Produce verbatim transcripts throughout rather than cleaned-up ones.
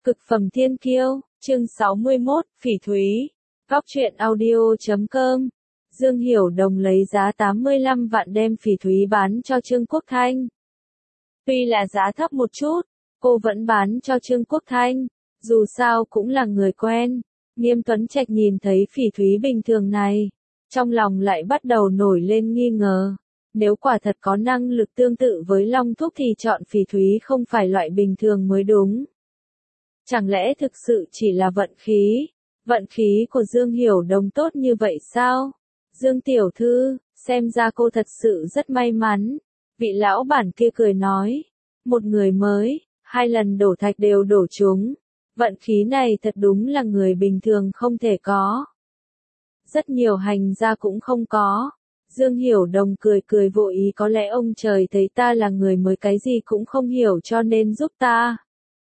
Cực phẩm thiên kiêu, chương sáu mươi mốt, phỉ thúy. Góc truyện audio chấm com. Dương Hiểu Đồng lấy giá tám mươi lăm vạn đem phỉ thúy bán cho Trương Quốc Thanh. Tuy là giá thấp một chút, cô vẫn bán cho Trương Quốc Thanh, dù sao cũng là người quen. Nghiêm Tuấn Trạch nhìn thấy phỉ thúy bình thường này, trong lòng lại bắt đầu nổi lên nghi ngờ. Nếu quả thật có năng lực tương tự với Long Thúc thì chọn phỉ thúy không phải loại bình thường mới đúng. Chẳng lẽ thực sự chỉ là vận khí? Vận khí của Dương Hiểu Đồng tốt như vậy sao? Dương tiểu thư, xem ra cô thật sự rất may mắn. Vị lão bản kia cười nói. Một người mới, hai lần đổ thạch đều đổ trúng. Vận khí này thật đúng là người bình thường không thể có. Rất nhiều hành gia cũng không có. Dương Hiểu Đồng cười cười vội ý có lẽ ông trời thấy ta là người mới cái gì cũng không hiểu cho nên giúp ta.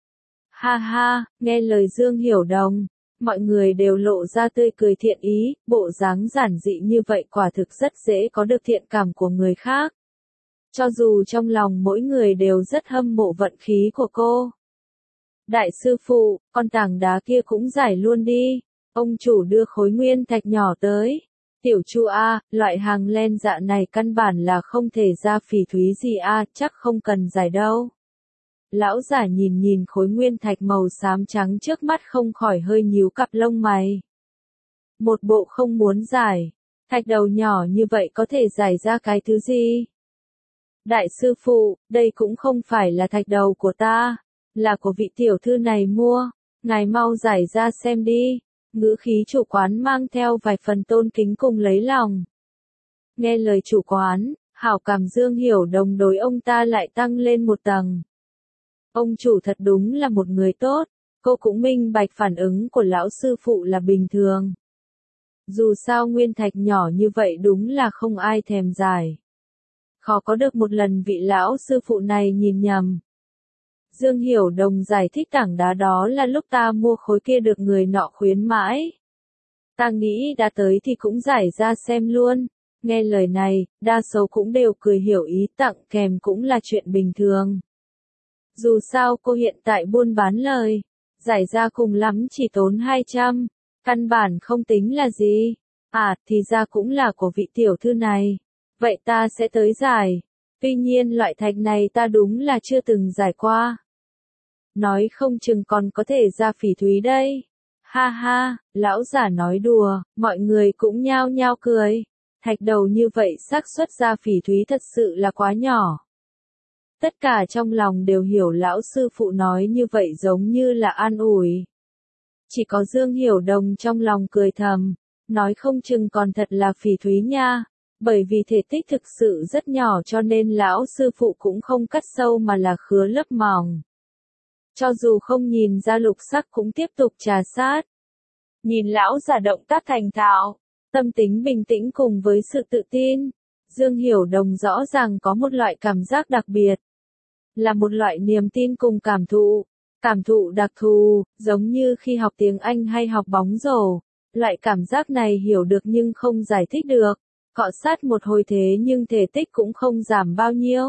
Ha ha, nghe lời Dương Hiểu Đồng, mọi người đều lộ ra tươi cười thiện ý, bộ dáng giản dị như vậy quả thực rất dễ có được thiện cảm của người khác. Cho dù trong lòng mỗi người đều rất hâm mộ vận khí của cô. Đại sư phụ, con tảng đá kia cũng giải luôn đi. Ông chủ đưa khối nguyên thạch nhỏ tới. Tiểu Chu a, loại hàng len dạ này căn bản là không thể ra phỉ thúy gì a, chắc không cần giải đâu. Lão giả nhìn nhìn khối nguyên thạch màu xám trắng trước mắt không khỏi hơi nhíu cặp lông mày. Một bộ không muốn giải, thạch đầu nhỏ như vậy có thể giải ra cái thứ gì? Đại sư phụ, đây cũng không phải là thạch đầu của ta, là của vị tiểu thư này mua, ngài mau giải ra xem đi. Ngữ khí chủ quán mang theo vài phần tôn kính cùng lấy lòng. Nghe lời chủ quán, hảo cảm Dương Hiểu Đồng đối ông ta lại tăng lên một tầng. Ông chủ thật đúng là một người tốt, cô cũng minh bạch phản ứng của lão sư phụ là bình thường. Dù sao nguyên thạch nhỏ như vậy đúng là không ai thèm giải. Khó có được một lần vị lão sư phụ này nhìn nhầm. Dương Hiểu Đồng giải thích tảng đá đó là lúc ta mua khối kia được người nọ khuyến mãi. Ta nghĩ đã tới thì cũng giải ra xem luôn. Nghe lời này, đa số cũng đều cười hiểu ý, tặng kèm cũng là chuyện bình thường. Dù sao cô hiện tại buôn bán lời, giải ra cùng lắm chỉ tốn hai trăm, căn bản không tính là gì. À, thì ra cũng là của vị tiểu thư này. Vậy ta sẽ tới giải. Tuy nhiên loại thạch này ta đúng là chưa từng giải qua. Nói không chừng còn có thể ra phỉ thúy đây. Ha ha, lão giả nói đùa, mọi người cũng nhao nhao cười. Thạch đầu như vậy xác suất ra phỉ thúy thật sự là quá nhỏ. Tất cả trong lòng đều hiểu lão sư phụ nói như vậy giống như là an ủi. Chỉ có Dương Hiểu Đồng trong lòng cười thầm, nói không chừng còn thật là phỉ thúy nha. Bởi vì thể tích thực sự rất nhỏ cho nên lão sư phụ cũng không cắt sâu mà là khứa lớp mỏng. Cho dù không nhìn ra lục sắc cũng tiếp tục trà sát. Nhìn lão giả động tác thành thạo, tâm tính bình tĩnh cùng với sự tự tin, Dương Hiểu Đồng rõ ràng có một loại cảm giác đặc biệt. Là một loại niềm tin cùng cảm thụ. Cảm thụ đặc thù, giống như khi học tiếng Anh hay học bóng rổ. Loại cảm giác này hiểu được nhưng không giải thích được. Cọ sát một hồi thế nhưng thể tích cũng không giảm bao nhiêu.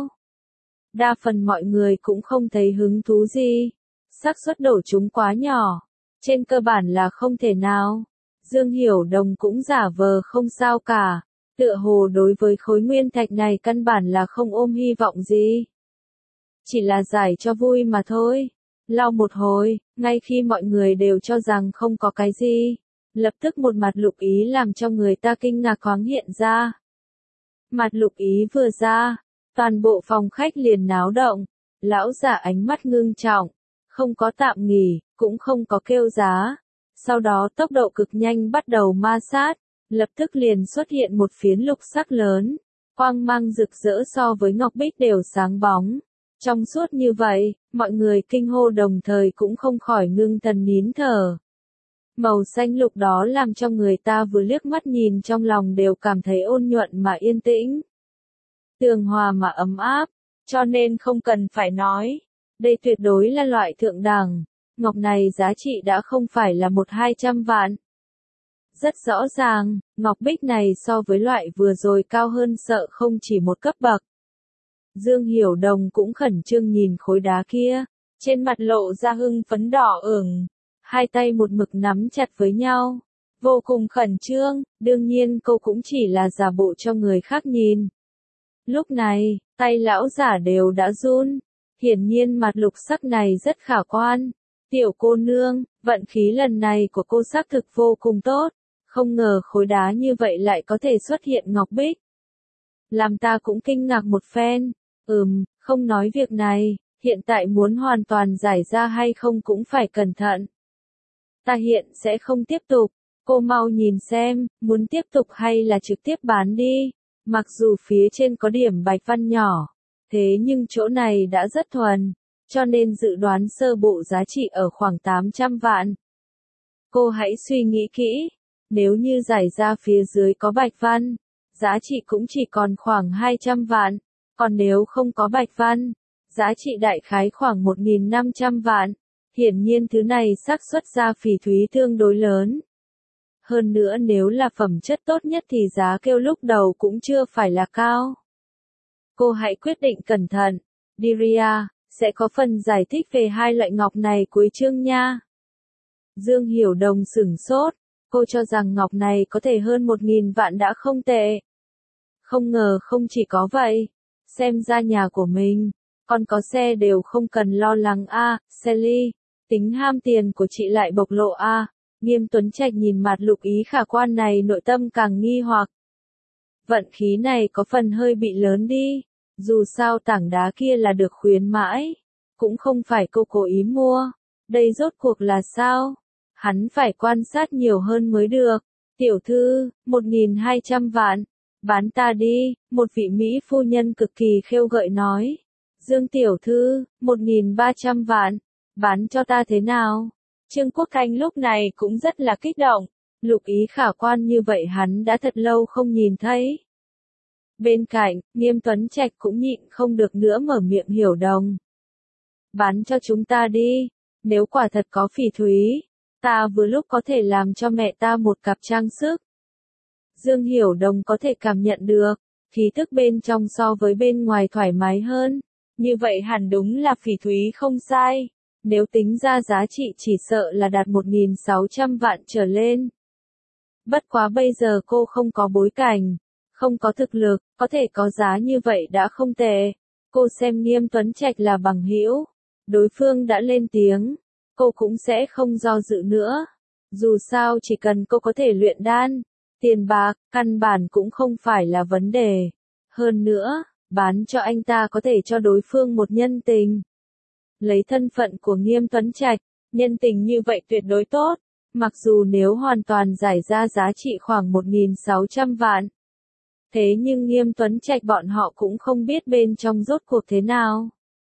Đa phần mọi người cũng không thấy hứng thú gì. Xác suất đổ chúng quá nhỏ. Trên cơ bản là không thể nào. Dương Hiểu Đồng cũng giả vờ không sao cả. Tựa hồ đối với khối nguyên thạch này căn bản là không ôm hy vọng gì. Chỉ là giải cho vui mà thôi. Lau một hồi, ngay khi mọi người đều cho rằng không có cái gì. Lập tức một mặt lục ý làm cho người ta kinh ngạc thoáng hiện ra. Mặt lục ý vừa ra, toàn bộ phòng khách liền náo động. Lão giả ánh mắt ngưng trọng. Không có tạm nghỉ, cũng không có kêu giá. Sau đó tốc độ cực nhanh bắt đầu ma sát, lập tức liền xuất hiện một phiến lục sắc lớn, quang mang rực rỡ so với ngọc bích đều sáng bóng. Trong suốt như vậy, mọi người kinh hô đồng thời cũng không khỏi ngưng thần nín thở. Màu xanh lục đó làm cho người ta vừa liếc mắt nhìn trong lòng đều cảm thấy ôn nhuận mà yên tĩnh. Tường hòa mà ấm áp, cho nên không cần phải nói. Đây tuyệt đối là loại thượng đẳng, ngọc này giá trị đã không phải là một hai trăm vạn. Rất rõ ràng, ngọc bích này so với loại vừa rồi cao hơn sợ không chỉ một cấp bậc. Dương Hiểu Đồng cũng khẩn trương nhìn khối đá kia, trên mặt lộ ra hưng phấn đỏ ửng, hai tay một mực nắm chặt với nhau, vô cùng khẩn trương, đương nhiên cô cũng chỉ là giả bộ cho người khác nhìn. Lúc này, tay lão giả đều đã run, hiển nhiên mặt lục sắc này rất khả quan. Tiểu cô nương, vận khí lần này của cô xác thực vô cùng tốt, không ngờ khối đá như vậy lại có thể xuất hiện ngọc bích. Làm ta cũng kinh ngạc một phen, ừm, không nói việc này, hiện tại muốn hoàn toàn giải ra hay không cũng phải cẩn thận. Ta hiện sẽ không tiếp tục, cô mau nhìn xem, muốn tiếp tục hay là trực tiếp bán đi, mặc dù phía trên có điểm bạch văn nhỏ, thế nhưng chỗ này đã rất thuần, cho nên dự đoán sơ bộ giá trị ở khoảng tám trăm vạn. Cô hãy suy nghĩ kỹ, nếu như giải ra phía dưới có bạch văn, giá trị cũng chỉ còn khoảng hai trăm vạn, còn nếu không có bạch văn, giá trị đại khái khoảng một nghìn năm trăm vạn. Hiển nhiên thứ này xác suất ra phỉ thúy tương đối lớn. Hơn nữa nếu là phẩm chất tốt nhất thì giá kêu lúc đầu cũng chưa phải là cao. Cô hãy quyết định cẩn thận. Diria, sẽ có phần giải thích về hai loại ngọc này cuối chương nha. Dương Hiểu Đồng sửng sốt, cô cho rằng ngọc này có thể hơn một nghìn vạn đã không tệ. Không ngờ không chỉ có vậy, xem ra nhà của mình, còn có xe đều không cần lo lắng a, à, Sally, tính ham tiền của chị lại bộc lộ a. À. Nghiêm Tuấn Trạch nhìn mặt lục ý khả quan này nội tâm càng nghi hoặc. Vận khí này có phần hơi bị lớn đi, dù sao tảng đá kia là được khuyến mãi, cũng không phải cô cố ý mua, đây rốt cuộc là sao? Hắn phải quan sát nhiều hơn mới được. Tiểu thư, một nghìn hai trăm vạn, bán ta đi, một vị Mỹ phu nhân cực kỳ khêu gợi nói. Dương tiểu thư, một nghìn ba trăm vạn, bán cho ta thế nào? Trương Quốc Thanh lúc này cũng rất là kích động, lục ý khả quan như vậy hắn đã thật lâu không nhìn thấy. Bên cạnh, Nghiêm Tuấn Trạch cũng nhịn không được nữa mở miệng Hiểu Đồng. Bán cho chúng ta đi, nếu quả thật có phỉ thúy, ta vừa lúc có thể làm cho mẹ ta một cặp trang sức. Dương Hiểu Đồng có thể cảm nhận được, khí tức bên trong so với bên ngoài thoải mái hơn, như vậy hẳn đúng là phỉ thúy không sai. Nếu tính ra giá trị chỉ sợ là đạt một nghìn sáu trăm vạn trở lên. Bất quá bây giờ cô không có bối cảnh, không có thực lực, có thể có giá như vậy đã không tệ. Cô xem Nghiêm Tuấn Trạch là bằng hữu, đối phương đã lên tiếng, cô cũng sẽ không do dự nữa. Dù sao chỉ cần cô có thể luyện đan, tiền bạc, căn bản cũng không phải là vấn đề. Hơn nữa, bán cho anh ta có thể cho đối phương một nhân tình. Lấy thân phận của Nghiêm Tuấn Trạch, nhân tình như vậy tuyệt đối tốt, mặc dù nếu hoàn toàn giải ra giá trị khoảng một nghìn sáu trăm vạn. Thế nhưng Nghiêm Tuấn Trạch bọn họ cũng không biết bên trong rốt cuộc thế nào.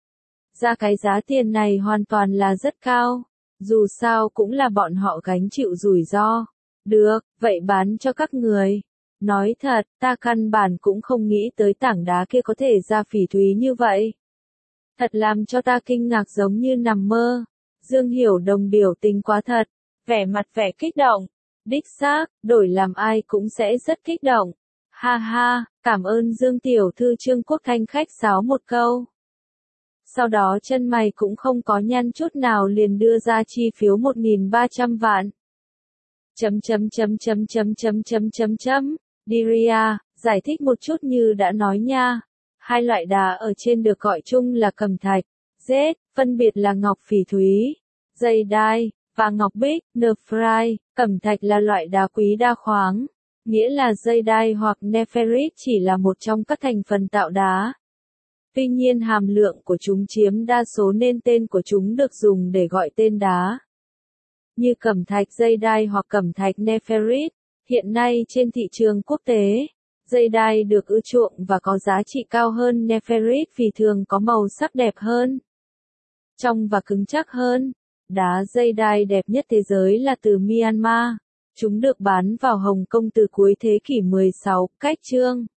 Ra cái giá tiền này hoàn toàn là rất cao, dù sao cũng là bọn họ gánh chịu rủi ro. Được, vậy bán cho các người. Nói thật, ta căn bản cũng không nghĩ tới tảng đá kia có thể ra phỉ thúy như vậy. Thật làm cho ta kinh ngạc giống như nằm mơ. Dương Hiểu Đồng biểu tình quá thật, vẻ mặt vẻ kích động. Đích xác, đổi làm ai cũng sẽ rất kích động. Ha ha, cảm ơn Dương tiểu thư. Trương Quốc Thanh khách sáo một câu. Sau đó chân mày cũng không có nhăn chút nào liền đưa ra chi phiếu một nghìn ba trăm vạn. Chấm chấm chấm chấm chấm chấm chấm chấm chấm. Diria, giải thích một chút như đã nói nha. Hai loại đá ở trên được gọi chung là cẩm thạch, Z, phân biệt là ngọc phỉ thúy, dây đai, và ngọc bích, nephrite. Cẩm thạch là loại đá quý đa khoáng, nghĩa là dây đai hoặc nephrite chỉ là một trong các thành phần tạo đá. Tuy nhiên hàm lượng của chúng chiếm đa số nên tên của chúng được dùng để gọi tên đá. Như cẩm thạch dây đai hoặc cẩm thạch nephrite, hiện nay trên thị trường quốc tế, dây đai được ưa chuộng và có giá trị cao hơn nephrite vì thường có màu sắc đẹp hơn, trong và cứng chắc hơn. Đá dây đai đẹp nhất thế giới là từ Myanmar. Chúng được bán vào Hồng Kông từ cuối thế kỷ mười sáu, cách chương